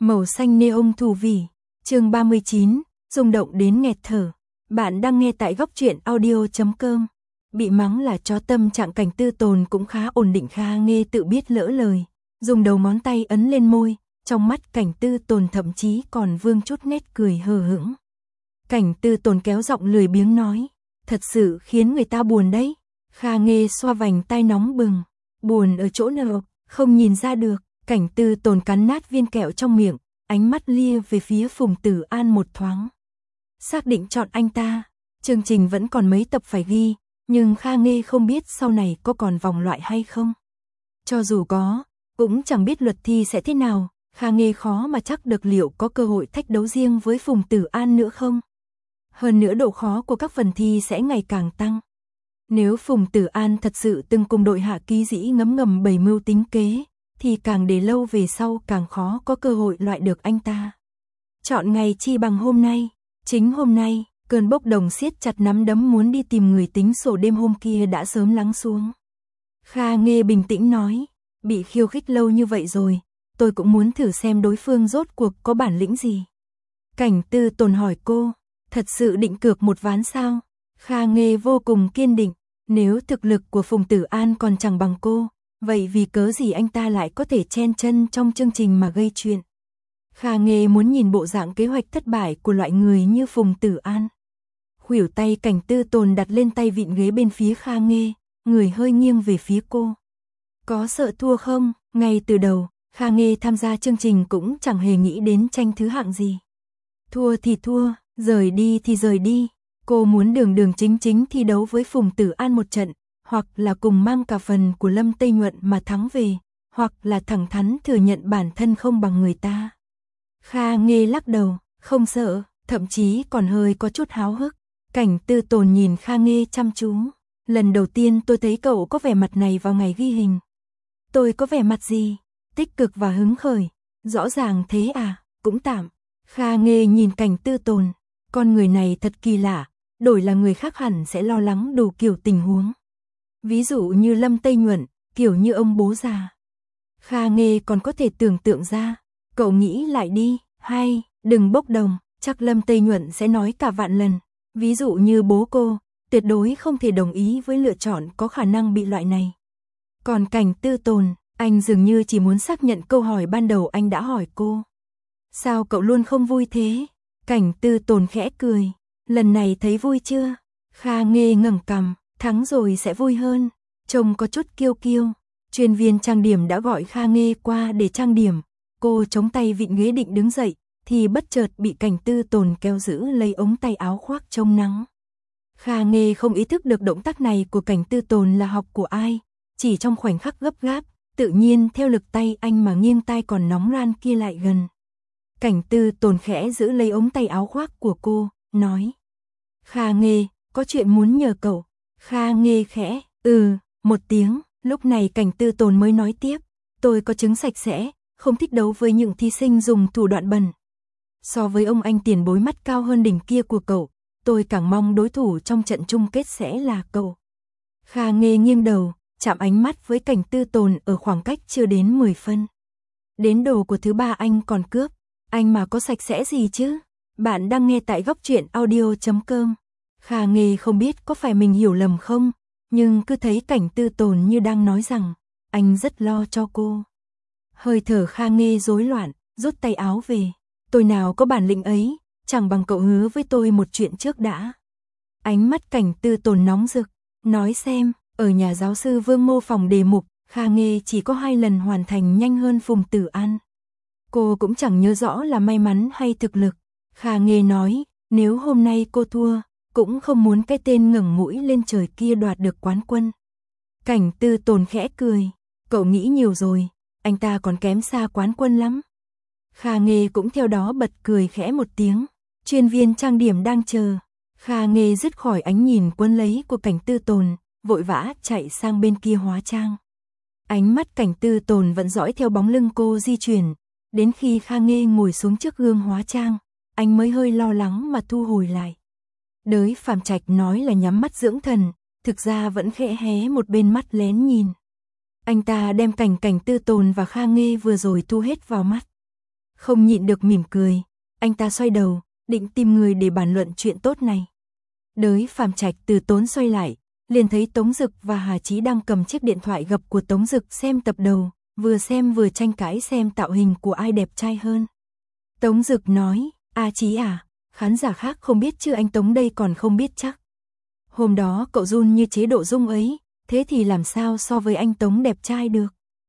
Màu xanh neon thù vỉ, chương 39, rung động đến nghẹt thở. Bạn đang nghe tại góc truyện audio.com. Bị mắng là chó tâm trạng Cảnh Tư Tồn cũng khá ổn định. Kha Nghê tự biết lỡ lời, dùng đầu ngón tay ấn lên môi, trong mắt Cảnh Tư Tồn thậm chí còn vương chút nét cười hờ hững. Cảnh Tư Tồn kéo giọng lười biếng nói, thật sự khiến người ta buồn đấy. Kha Nghê xoa vành tai nóng bừng, buồn ở chỗ nào, không nhìn ra được. Cảnh Tư Tồn cắn nát viên kẹo trong miệng, ánh mắt lia về phía Phùng Tử An một thoáng. Xác định chọn anh ta, chương trình vẫn còn mấy tập phải ghi, nhưng Kha Nghê không biết sau này có còn vòng loại hay không. Cho dù có, cũng chẳng biết luật thi sẽ thế nào, Kha Nghê khó mà chắc được liệu có cơ hội thách đấu riêng với Phùng Tử An nữa không. Hơn nữa độ khó của các phần thi sẽ ngày càng tăng. Nếu Phùng Tử An thật sự từng cùng đội Hạ Ký Dĩ ngấm ngầm bày mưu tính kế, thì càng để lâu về sau càng khó có cơ hội loại được anh ta. Chọn ngày chi bằng hôm nay, chính hôm nay, cơn bốc đồng siết chặt nắm đấm muốn đi tìm người tính sổ đêm hôm kia đã sớm lắng xuống. Kha Nghê bình tĩnh nói, bị khiêu khích lâu như vậy rồi, tôi cũng muốn thử xem đối phương rốt cuộc có bản lĩnh gì. Cảnh Tư Tồn hỏi cô, thật sự định cược một ván sao? Kha Nghê vô cùng kiên định, nếu thực lực của Phùng Tử An còn chẳng bằng cô, vậy vì cớ gì anh ta lại có thể chen chân trong chương trình mà gây chuyện? Kha Nghê muốn nhìn bộ dạng kế hoạch thất bại của loại người như Phùng Tử An. Khuỷu tay Cảnh Tư Tồn đặt lên tay vịn ghế bên phía Kha Nghê, người hơi nghiêng về phía cô. Có sợ thua không? Ngay từ đầu, Kha Nghê tham gia chương trình cũng chẳng hề nghĩ đến tranh thứ hạng gì. Thua thì thua, rời đi thì rời đi. Cô muốn đường đường chính chính thi đấu với Phùng Tử An một trận, hoặc là cùng mang cả phần của Lâm Tây Nhuận mà thắng về, hoặc là thẳng thắn thừa nhận bản thân không bằng người ta. Kha Nghê lắc đầu, không sợ, thậm chí còn hơi có chút háo hức. Cảnh Tư Tồn nhìn Kha Nghê chăm chú. Lần đầu tiên tôi thấy cậu có vẻ mặt này vào ngày ghi hình. Tôi có vẻ mặt gì? Tích cực và hứng khởi. Rõ ràng thế à, cũng tạm. Kha Nghê nhìn Cảnh Tư Tồn. Con người này thật kỳ lạ, đổi là người khác hẳn sẽ lo lắng đủ kiểu tình huống. Ví dụ như Lâm Tây Nhuận, kiểu như ông bố già. Kha Nghê còn có thể tưởng tượng ra. Cậu nghĩ lại đi, hay, đừng bốc đồng, chắc Lâm Tây Nhuận sẽ nói cả vạn lần. Ví dụ như bố cô, tuyệt đối không thể đồng ý với lựa chọn có khả năng bị loại này. Còn Cảnh Tư Tồn, anh dường như chỉ muốn xác nhận câu hỏi ban đầu anh đã hỏi cô. Sao cậu luôn không vui thế? Cảnh Tư Tồn khẽ cười. Lần này thấy vui chưa? Kha Nghê ngẩng cằm, thắng rồi sẽ vui hơn. Trông có chút kiêu kiêu. Chuyên viên trang điểm đã gọi Kha Nghê qua để trang điểm. Cô chống tay vịn ghế định đứng dậy, thì bất chợt bị Cảnh Tư Tồn kéo giữ lấy ống tay áo khoác chống nắng. Kha Nghê không ý thức được động tác này của Cảnh Tư Tồn là học của ai. Chỉ trong khoảnh khắc gấp gáp, tự nhiên theo lực tay anh mà nghiêng tai còn nóng ran kia lại gần. Cảnh Tư Tồn khẽ giữ lấy ống tay áo khoác của cô, nói. Kha Nghê, có chuyện muốn nhờ cậu. Kha Nghê khẽ, một tiếng, lúc này Cảnh Tư Tồn mới nói tiếp. Tôi có chứng sạch sẽ, không thích đấu với những thí sinh dùng thủ đoạn bẩn. So với ông anh tiền bối mắt cao hơn đỉnh kia của cậu, tôi càng mong đối thủ trong trận chung kết sẽ là cậu. Kha Nghê nghiêng đầu, chạm ánh mắt với Cảnh Tư Tồn ở khoảng cách chưa đến 10 phân. Đến đồ của thứ ba anh còn cướp, anh mà có sạch sẽ gì chứ? Bạn đang nghe tại góc truyện audio.com. Kha Nghê không biết có phải mình hiểu lầm không, nhưng cứ thấy Cảnh Tư Tồn như đang nói rằng, anh rất lo cho cô. Hơi thở Kha Nghê rối loạn, rút tay áo về. Tôi nào có bản lĩnh ấy, chẳng bằng cậu hứa với tôi một chuyện trước đã. Ánh mắt Cảnh Tư Tồn nóng rực, nói xem, ở nhà giáo sư Vương mô phỏng đề mục, Kha Nghê chỉ có 2 lần hoàn thành nhanh hơn Phùng Tử An. Cô cũng chẳng nhớ rõ là may mắn hay thực lực. Kha Nghê nói, nếu hôm nay cô thua, cũng không muốn cái tên ngẩng mũi lên trời kia đoạt được quán quân. Cảnh Tư Tồn khẽ cười, cậu nghĩ nhiều rồi, anh ta còn kém xa quán quân lắm. Kha Nghê cũng theo đó bật cười khẽ một tiếng. Chuyên viên trang điểm đang chờ. Kha Nghê dứt khỏi ánh nhìn quấn lấy của Cảnh Tư Tồn, vội vã chạy sang bên kia hóa trang. Ánh mắt Cảnh Tư Tồn vẫn dõi theo bóng lưng cô di chuyển. Đến khi Kha Nghê ngồi xuống trước gương hóa trang, anh mới hơi lo lắng mà thu hồi lại. Đới Phạm Trạch nói là nhắm mắt dưỡng thần, thực ra vẫn khẽ hé một bên mắt lén nhìn. Anh ta đem Cảnh Tư Tồn và Kha Nghê vừa rồi thu hết vào mắt. Không nhịn được mỉm cười, anh ta xoay đầu, định tìm người để bàn luận chuyện tốt này. Đới Phàm Trạch từ tốn xoay lại, liền thấy Tống Dực và Hà Chí đang cầm chiếc điện thoại gập của Tống Dực xem tập đầu, vừa xem vừa tranh cãi xem tạo hình của ai đẹp trai hơn. Tống Dực nói, A Chí à, khán giả khác không biết chứ anh Tống đây còn không biết chắc. Hôm đó cậu run như chế độ Dung ấy, thế thì làm sao so với anh Tống đẹp trai được.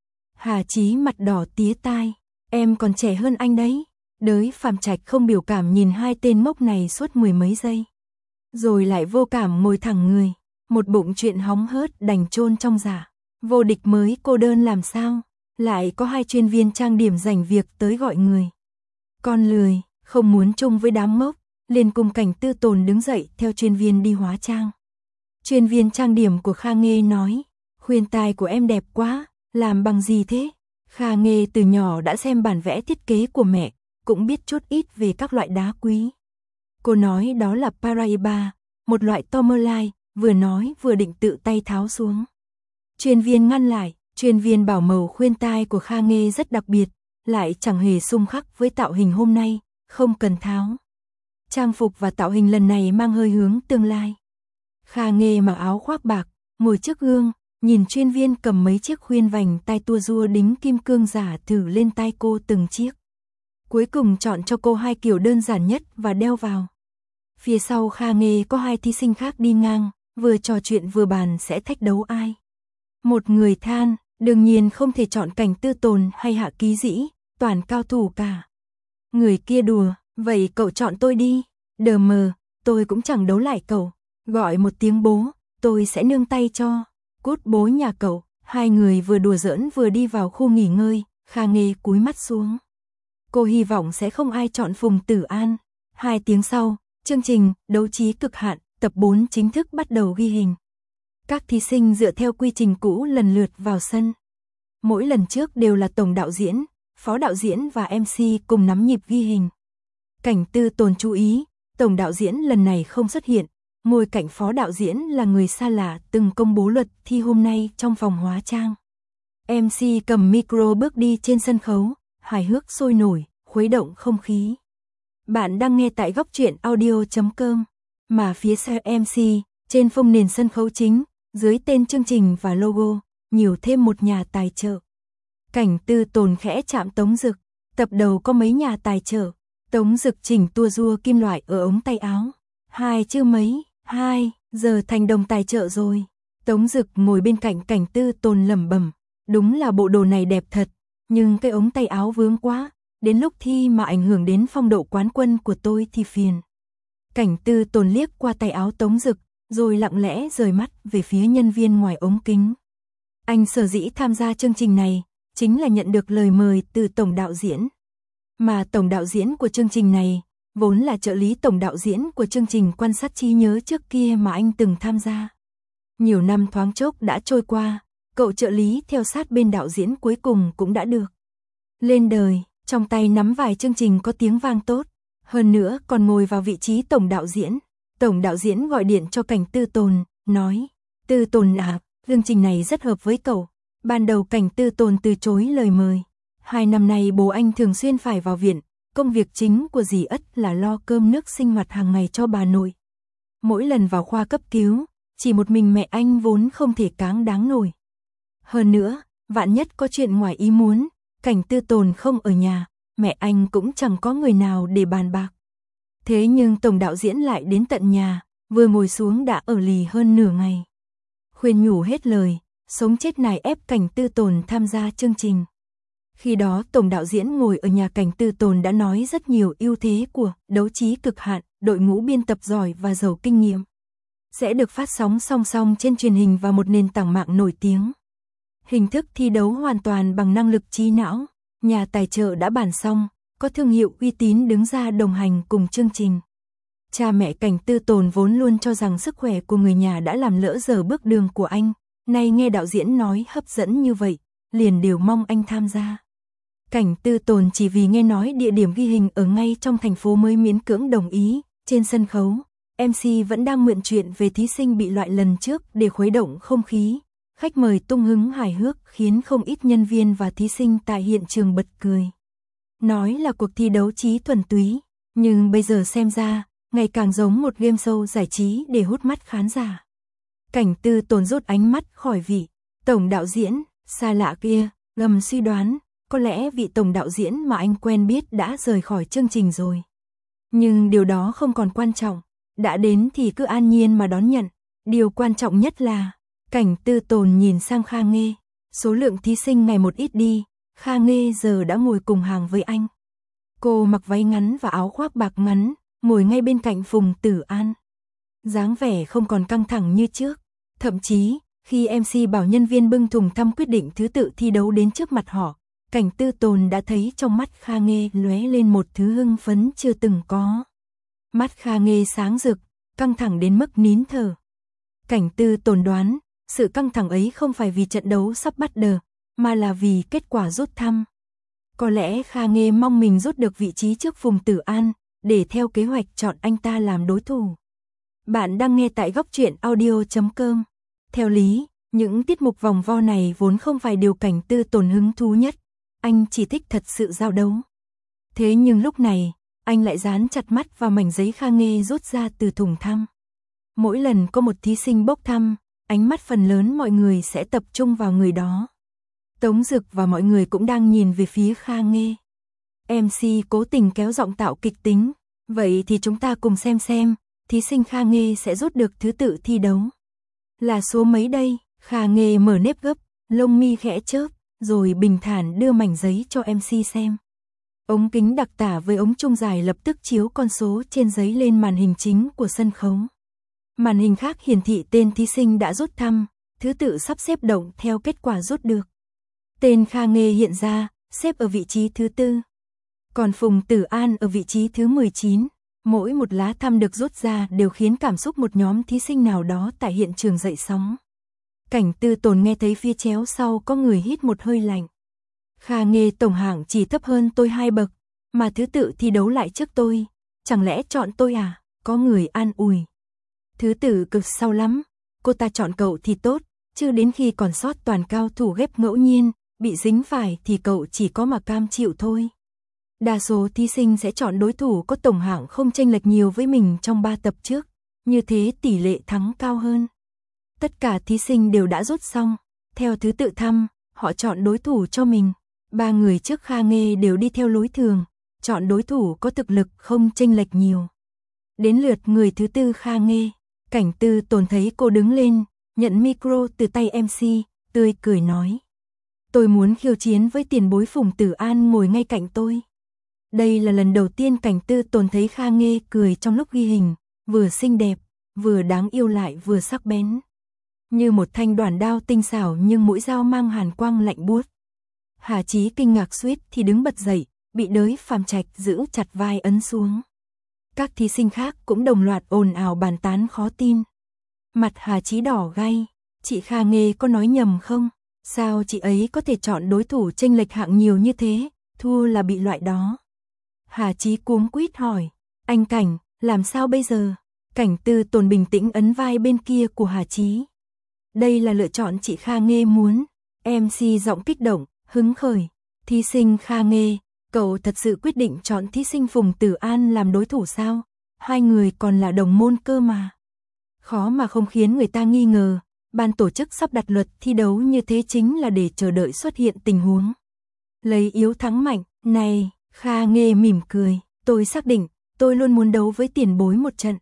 Hà Chí mặt đỏ tía tai, em còn trẻ hơn anh đấy. Đới Phàm Trạch không biểu cảm nhìn hai tên mốc này suốt mười mấy giây. Rồi lại vô cảm ngồi thẳng người, một bụng chuyện hóng hớt đành chôn trong dạ. Vô địch mới cô đơn làm sao, lại có hai chuyên viên trang điểm rảnh việc tới gọi người. Con lười, không muốn chung với đám mốc, liền cùng Cảnh Tư Tồn đứng dậy theo chuyên viên đi hóa trang. Chuyên viên trang điểm của Kha Nghê nói, khuyên tai của em đẹp quá, làm bằng gì thế? Kha Nghê từ nhỏ đã xem bản vẽ thiết kế của mẹ, cũng biết chút ít về các loại đá quý. Cô nói đó là Paraiba, một loại tourmaline, vừa nói vừa định tự tay tháo xuống. Chuyên viên ngăn lại, chuyên viên bảo màu khuyên tai của Kha Nghê rất đặc biệt, lại chẳng hề xung khắc với tạo hình hôm nay, không cần tháo. Trang phục và tạo hình lần này mang hơi hướng tương lai. Kha Nghê mặc áo khoác bạc, ngồi trước gương, nhìn chuyên viên cầm mấy chiếc khuyên vành tai tua rua đính kim cương giả thử lên tai cô từng chiếc. Cuối cùng chọn cho cô hai kiểu đơn giản nhất và đeo vào. Phía sau Kha Nghê có hai thí sinh khác đi ngang, vừa trò chuyện vừa bàn sẽ thách đấu ai. Một người than, đương nhiên không thể chọn Cảnh Tư Tồn hay Hạ Ký Dĩ, toàn cao thủ cả. Người kia đùa, vậy cậu chọn tôi đi. Đờ mờ, tôi cũng chẳng đấu lại cậu. Gọi một tiếng bố, tôi sẽ nương tay cho. Cút bố nhà cậu. Hai người vừa đùa giỡn vừa đi vào khu nghỉ ngơi, Kha Nghê cúi mắt xuống. Cô hy vọng sẽ không ai chọn Phùng Tử An. 2 tiếng sau, chương trình Đấu trí cực hạn, tập 4 chính thức bắt đầu ghi hình. Các thí sinh dựa theo quy trình cũ lần lượt vào sân. Mỗi lần trước đều là tổng đạo diễn, phó đạo diễn và MC cùng nắm nhịp ghi hình. Cảnh Tư Tồn chú ý, tổng đạo diễn lần này không xuất hiện, ngồi cạnh phó đạo diễn là người xa lạ từng công bố luật thi hôm nay trong phòng hóa trang. MC cầm micro bước đi trên sân khấu, hài hước sôi nổi, khuấy động không khí. Bạn đang nghe tại góc truyện audio.com, mà phía sau MC, trên phông nền sân khấu chính, dưới tên chương trình và logo, nhiều thêm một nhà tài trợ. Cảnh Tư Tồn khẽ chạm Tống Dực, tập đầu có mấy nhà tài trợ. Tống Dực chỉnh tua rua kim loại ở ống tay áo. 2 chứ mấy, 2, giờ thành đồng tài trợ rồi. Tống Dực ngồi bên cạnh Cảnh Tư Tồn lẩm bẩm, đúng là bộ đồ này đẹp thật, nhưng cái ống tay áo vướng quá, đến lúc thi mà ảnh hưởng đến phong độ quán quân của tôi thì phiền. Cảnh Tư Tồn liếc qua tay áo Tống Dực, rồi lặng lẽ rời mắt về phía nhân viên ngoài ống kính. Anh sở dĩ tham gia chương trình này, chính là nhận được lời mời từ tổng đạo diễn. Mà tổng đạo diễn của chương trình này, vốn là trợ lý tổng đạo diễn của chương trình Quan sát trí nhớ trước kia mà anh từng tham gia. Nhiều năm thoáng chốc đã trôi qua, cậu trợ lý theo sát bên đạo diễn cuối cùng cũng đã được lên đời, trong tay nắm vài chương trình có tiếng vang tốt, hơn nữa còn ngồi vào vị trí tổng đạo diễn. Tổng đạo diễn gọi điện cho Cảnh Tư Tồn, nói, Tư Tồn à, chương trình này rất hợp với cậu. Ban đầu Cảnh Tư Tồn từ chối lời mời. 2 năm nay bố anh thường xuyên phải vào viện, công việc chính của dì Ất là lo cơm nước sinh hoạt hàng ngày cho bà nội. Mỗi lần vào khoa cấp cứu, chỉ một mình mẹ anh vốn không thể cáng đáng nổi. Hơn nữa, vạn nhất có chuyện ngoài ý muốn, Cảnh Tư Tồn không ở nhà, mẹ anh cũng chẳng có người nào để bàn bạc. Thế nhưng tổng đạo diễn lại đến tận nhà, vừa ngồi xuống đã ở lì hơn nửa ngày. Khuyên nhủ hết lời, sống chết nài ép Cảnh Tư Tồn tham gia chương trình. Khi đó tổng đạo diễn ngồi ở nhà Cảnh Tư Tồn đã nói rất nhiều ưu thế của Đấu trí cực hạn, đội ngũ biên tập giỏi và giàu kinh nghiệm. Sẽ được phát sóng song song trên truyền hình và một nền tảng mạng nổi tiếng. Hình thức thi đấu hoàn toàn bằng năng lực trí não, nhà tài trợ đã bàn xong, có thương hiệu uy tín đứng ra đồng hành cùng chương trình. Cha mẹ Cảnh Tư Tồn vốn luôn cho rằng sức khỏe của người nhà đã làm lỡ dở bước đường của anh, nay nghe đạo diễn nói hấp dẫn như vậy, liền đều mong anh tham gia. Cảnh Tư Tồn chỉ vì nghe nói địa điểm ghi hình ở ngay trong thành phố mới miễn cưỡng đồng ý. Trên sân khấu, MC vẫn đang mượn chuyện về thí sinh bị loại lần trước để khuấy động không khí. Khách mời tung hứng hài hước khiến không ít nhân viên và thí sinh tại hiện trường bật cười. nói là cuộc thi đấu trí thuần túy, nhưng bây giờ xem ra, ngày càng giống một game show giải trí để hút mắt khán giả. Cảnh Tư Tồn rút ánh mắt khỏi vị tổng đạo diễn xa lạ kia, ngầm suy đoán, có lẽ vị tổng đạo diễn mà anh quen biết đã rời khỏi chương trình rồi. Nhưng điều đó không còn quan trọng, đã đến thì cứ an nhiên mà đón nhận. Điều quan trọng nhất là, Cảnh Tư Tồn nhìn sang Kha Nghê, số lượng thí sinh ngày một ít đi, Kha Nghê giờ đã ngồi cùng hàng với anh. Cô mặc váy ngắn và áo khoác bạc ngắn, ngồi ngay bên cạnh Phùng Tử An. Dáng vẻ không còn căng thẳng như trước, thậm chí, khi MC bảo nhân viên bưng thùng thăm quyết định thứ tự thi đấu đến trước mặt họ, Cảnh Tư Tồn đã thấy trong mắt Kha Nghê lóe lên một thứ hưng phấn chưa từng có. Mắt Kha Nghê sáng rực, căng thẳng đến mức nín thở. Cảnh Tư Tồn đoán, sự căng thẳng ấy không phải vì trận đấu sắp bắt đầu, mà là vì kết quả rút thăm. Có lẽ Kha Nghê mong mình rút được vị trí trước Phùng Tử An, để theo kế hoạch chọn anh ta làm đối thủ. Bạn đang nghe tại góc truyện audio.com. Theo lý, những tiết mục vòng vo này vốn không phải điều Cảnh Tư Tồn hứng thú nhất, anh chỉ thích thật sự giao đấu. Thế nhưng lúc này, anh lại dán chặt mắt vào mảnh giấy Kha Nghê rút ra từ thùng thăm. Mỗi lần có một thí sinh bốc thăm, ánh mắt phần lớn mọi người sẽ tập trung vào người đó. Tống Dực và mọi người cũng đang nhìn về phía Kha Nghê. MC cố tình kéo giọng tạo kịch tính, vậy thì chúng ta cùng xem, thí sinh Kha Nghê sẽ rút được thứ tự thi đấu. Là số mấy đây? Kha Nghê mở nếp gấp, lông mi khẽ chớp, rồi bình thản đưa mảnh giấy cho MC xem. Ống kính đặc tả với ống trung dài lập tức chiếu con số trên giấy lên màn hình chính của sân khấu. Màn hình khác hiển thị tên thí sinh đã rút thăm, thứ tự sắp xếp động theo kết quả rút được. Tên Kha Nghê hiện ra, xếp ở vị trí thứ 4. Còn Phùng Tử An ở vị trí thứ 19. Mỗi một lá thăm được rút ra đều khiến cảm xúc một nhóm thí sinh nào đó tại hiện trường dậy sóng. Cảnh Tư Tồn nghe thấy phía chéo sau có người hít một hơi lạnh. Kha Nghê tổng hạng chỉ thấp hơn tôi 2 bậc, mà thứ tự thi đấu lại trước tôi. Chẳng lẽ chọn tôi à? Có người an ủi. Thứ tự cực sau lắm, cô ta chọn cậu thì tốt, chứ đến khi còn sót toàn cao thủ ghép ngẫu nhiên, bị dính phải thì cậu chỉ có mà cam chịu thôi. Đa số thí sinh sẽ chọn đối thủ có tổng hạng không chênh lệch nhiều với mình trong 3 tập trước, như thế tỷ lệ thắng cao hơn. Tất cả thí sinh đều đã rút xong, theo thứ tự thăm, họ chọn đối thủ cho mình. 3 người trước Kha Nghê đều đi theo lối thường, chọn đối thủ có thực lực không chênh lệch nhiều. Đến lượt người thứ 4 Kha Nghê, Cảnh Tư Tồn thấy cô đứng lên, nhận micro từ tay MC, tươi cười nói. Tôi muốn khiêu chiến với tiền bối Phùng Tử An ngồi ngay cạnh tôi. Đây là lần đầu tiên Cảnh Tư Tồn thấy Kha Nghê cười trong lúc ghi hình, vừa xinh đẹp, vừa đáng yêu lại vừa sắc bén. Như một thanh đoản đao tinh xảo nhưng mũi dao mang hàn quang lạnh buốt. Hà Chí kinh ngạc suýt thì đứng bật dậy, bị Đới Phàm Trạch giữ chặt vai ấn xuống. Các thí sinh khác cũng đồng loạt ồn ào bàn tán khó tin. Mặt Hà Chí đỏ gay, chị Kha Nghê có nói nhầm không? Sao chị ấy có thể chọn đối thủ chênh lệch hạng nhiều như thế, thua là bị loại đó. Hà Chí cuống quýt hỏi, anh Cảnh, làm sao bây giờ? Cảnh Tư Tồn bình tĩnh ấn vai bên kia của Hà Chí. Đây là lựa chọn chị Kha Nghê muốn. MC giọng kích động, hứng khởi. Thí sinh Kha Nghê, cậu thật sự quyết định chọn thí sinh Phùng Tử An làm đối thủ sao? Hai người còn là đồng môn cơ mà. Khó mà không khiến người ta nghi ngờ, ban tổ chức sắp đặt luật thi đấu như thế chính là để chờ đợi xuất hiện tình huống lấy yếu thắng mạnh. Này, Kha Nghê mỉm cười, tôi xác định, tôi luôn muốn đấu với tiền bối một trận.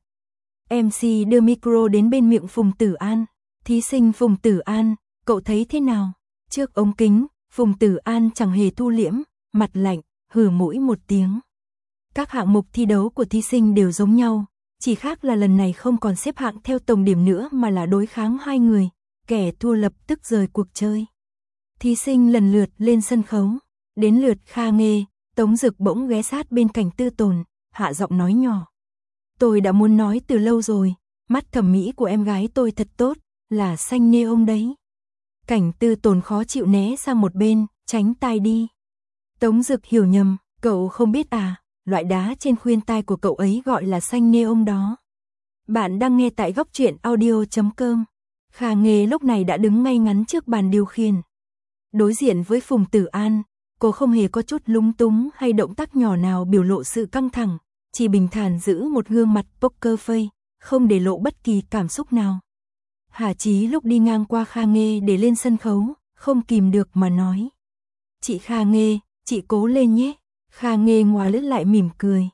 MC đưa micro đến bên miệng Phùng Tử An. Thí sinh Phùng Tử An, cậu thấy thế nào? Trước ống kính, Phùng Tử An chẳng hề thu liễm, mặt lạnh, hừ mũi một tiếng. Các hạng mục thi đấu của thí sinh đều giống nhau, chỉ khác là lần này không còn xếp hạng theo tổng điểm nữa mà là đối kháng hai người, kẻ thua lập tức rời cuộc chơi. Thí sinh lần lượt lên sân khấu, đến lượt Kha Nghê, Tống Dực bỗng ghé sát bên Cảnh Tư Tồn, hạ giọng nói nhỏ. Tôi đã muốn nói từ lâu rồi, mắt thẩm mỹ của em gái tôi thật tốt, là xanh neon đấy. Cảnh Tư Tồn khó chịu né sang một bên, tránh tai đi. Tống Dực hiểu nhầm, cậu không biết à, loại đá trên khuyên tai của cậu ấy gọi là xanh neon đó. Bạn đang nghe tại góc truyện audio.com. Kha Nghê lúc này đã đứng ngay ngắn trước bàn điều khiển. Đối diện với Phùng Tử An, Cô không hề có chút lúng túng hay động tác nhỏ nào biểu lộ sự căng thẳng, chỉ bình thản giữ một gương mặt poker face, không để lộ bất kỳ cảm xúc nào. Hà Chí lúc đi ngang qua Kha Nghê để lên sân khấu, không kìm được mà nói. Chị Kha Nghê, chị cố lên nhé. Kha Nghê ngoái lướt lại mỉm cười.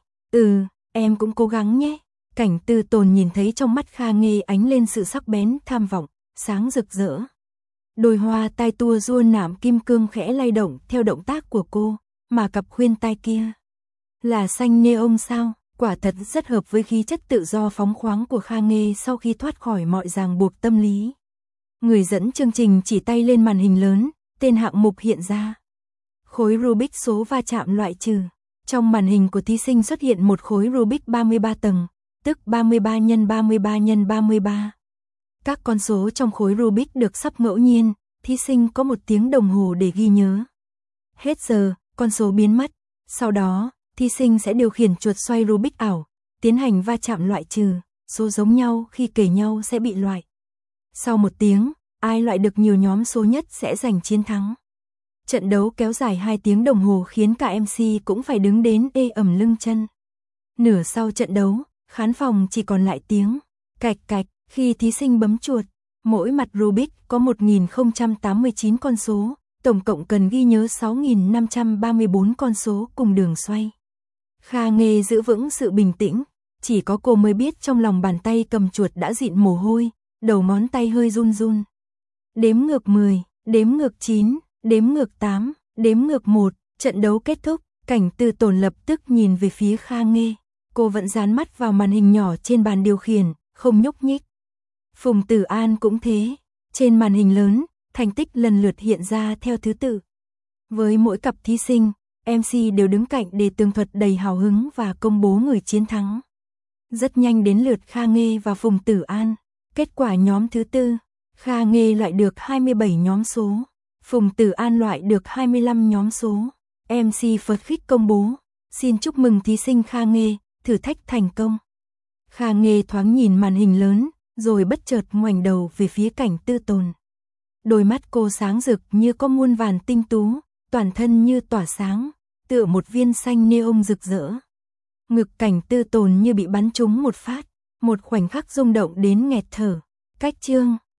Em cũng cố gắng nhé. Cảnh Tư Tồn nhìn thấy trong mắt Kha Nghê ánh lên sự sắc bén, tham vọng, sáng rực rỡ. Đôi hoa tai tua rua nạm kim cương khẽ lay động theo động tác của cô, mà cặp khuyên tai kia là xanh neon sao? Quả thật rất hợp với khí chất tự do phóng khoáng của Kha Nghê sau khi thoát khỏi mọi ràng buộc tâm lý. Người dẫn chương trình chỉ tay lên màn hình lớn, tên hạng mục hiện ra. Khối Rubik số va chạm loại trừ. Trong màn hình của thí sinh xuất hiện một khối Rubik 33 tầng, tức 33 x 33 x 33. Các con số trong khối Rubik được sắp ngẫu nhiên, thí sinh có 1 tiếng đồng hồ để ghi nhớ. Hết giờ, con số biến mất. Sau đó, thí sinh sẽ điều khiển chuột xoay Rubik ảo, tiến hành va chạm loại trừ, số giống nhau khi kể nhau sẽ bị loại. Sau 1 tiếng, ai loại được nhiều nhóm số nhất sẽ giành chiến thắng. Trận đấu kéo dài 2 tiếng đồng hồ khiến cả MC cũng phải đứng đến ê ẩm lưng chân. Nửa sau trận đấu, khán phòng chỉ còn lại tiếng cạch cạch khi thí sinh bấm chuột. Mỗi mặt Rubik có 1089 con số, tổng cộng cần ghi nhớ 6534 con số cùng đường xoay. Kha Nghê giữ vững sự bình tĩnh, chỉ có cô mới biết trong lòng bàn tay cầm chuột đã dịn mồ hôi, đầu ngón tay hơi run run. Đếm ngược 10, đếm ngược 9, đếm ngược 8, đếm ngược 1, trận đấu kết thúc, Cảnh Tư Tồn lập tức nhìn về phía Kha Nghê. Cô vẫn dán mắt vào màn hình nhỏ trên bàn điều khiển, không nhúc nhích. Phùng Tử An cũng thế, trên màn hình lớn, thành tích lần lượt hiện ra theo thứ tự. Với mỗi cặp thí sinh, MC đều đứng cạnh để tường thuật đầy hào hứng và công bố người chiến thắng. Rất nhanh đến lượt Kha Nghê và Phùng Tử An. Kết quả nhóm thứ tư, Kha Nghê loại được 27 nhóm số, Phùng Tử An loại được 25 nhóm số. MC phật khích công bố, xin chúc mừng thí sinh Kha Nghê, thử thách thành công. Kha Nghê thoáng nhìn màn hình lớn, rồi bất chợt ngoảnh đầu về phía Cảnh Tư Tồn. Đôi mắt cô sáng rực như có muôn vàn tinh tú, toàn thân như tỏa sáng, tựa một viên xanh neon rực rỡ. Ngực Cảnh Tư Tồn như bị bắn trúng một phát, một khoảnh khắc rung động đến nghẹt thở. Cách chương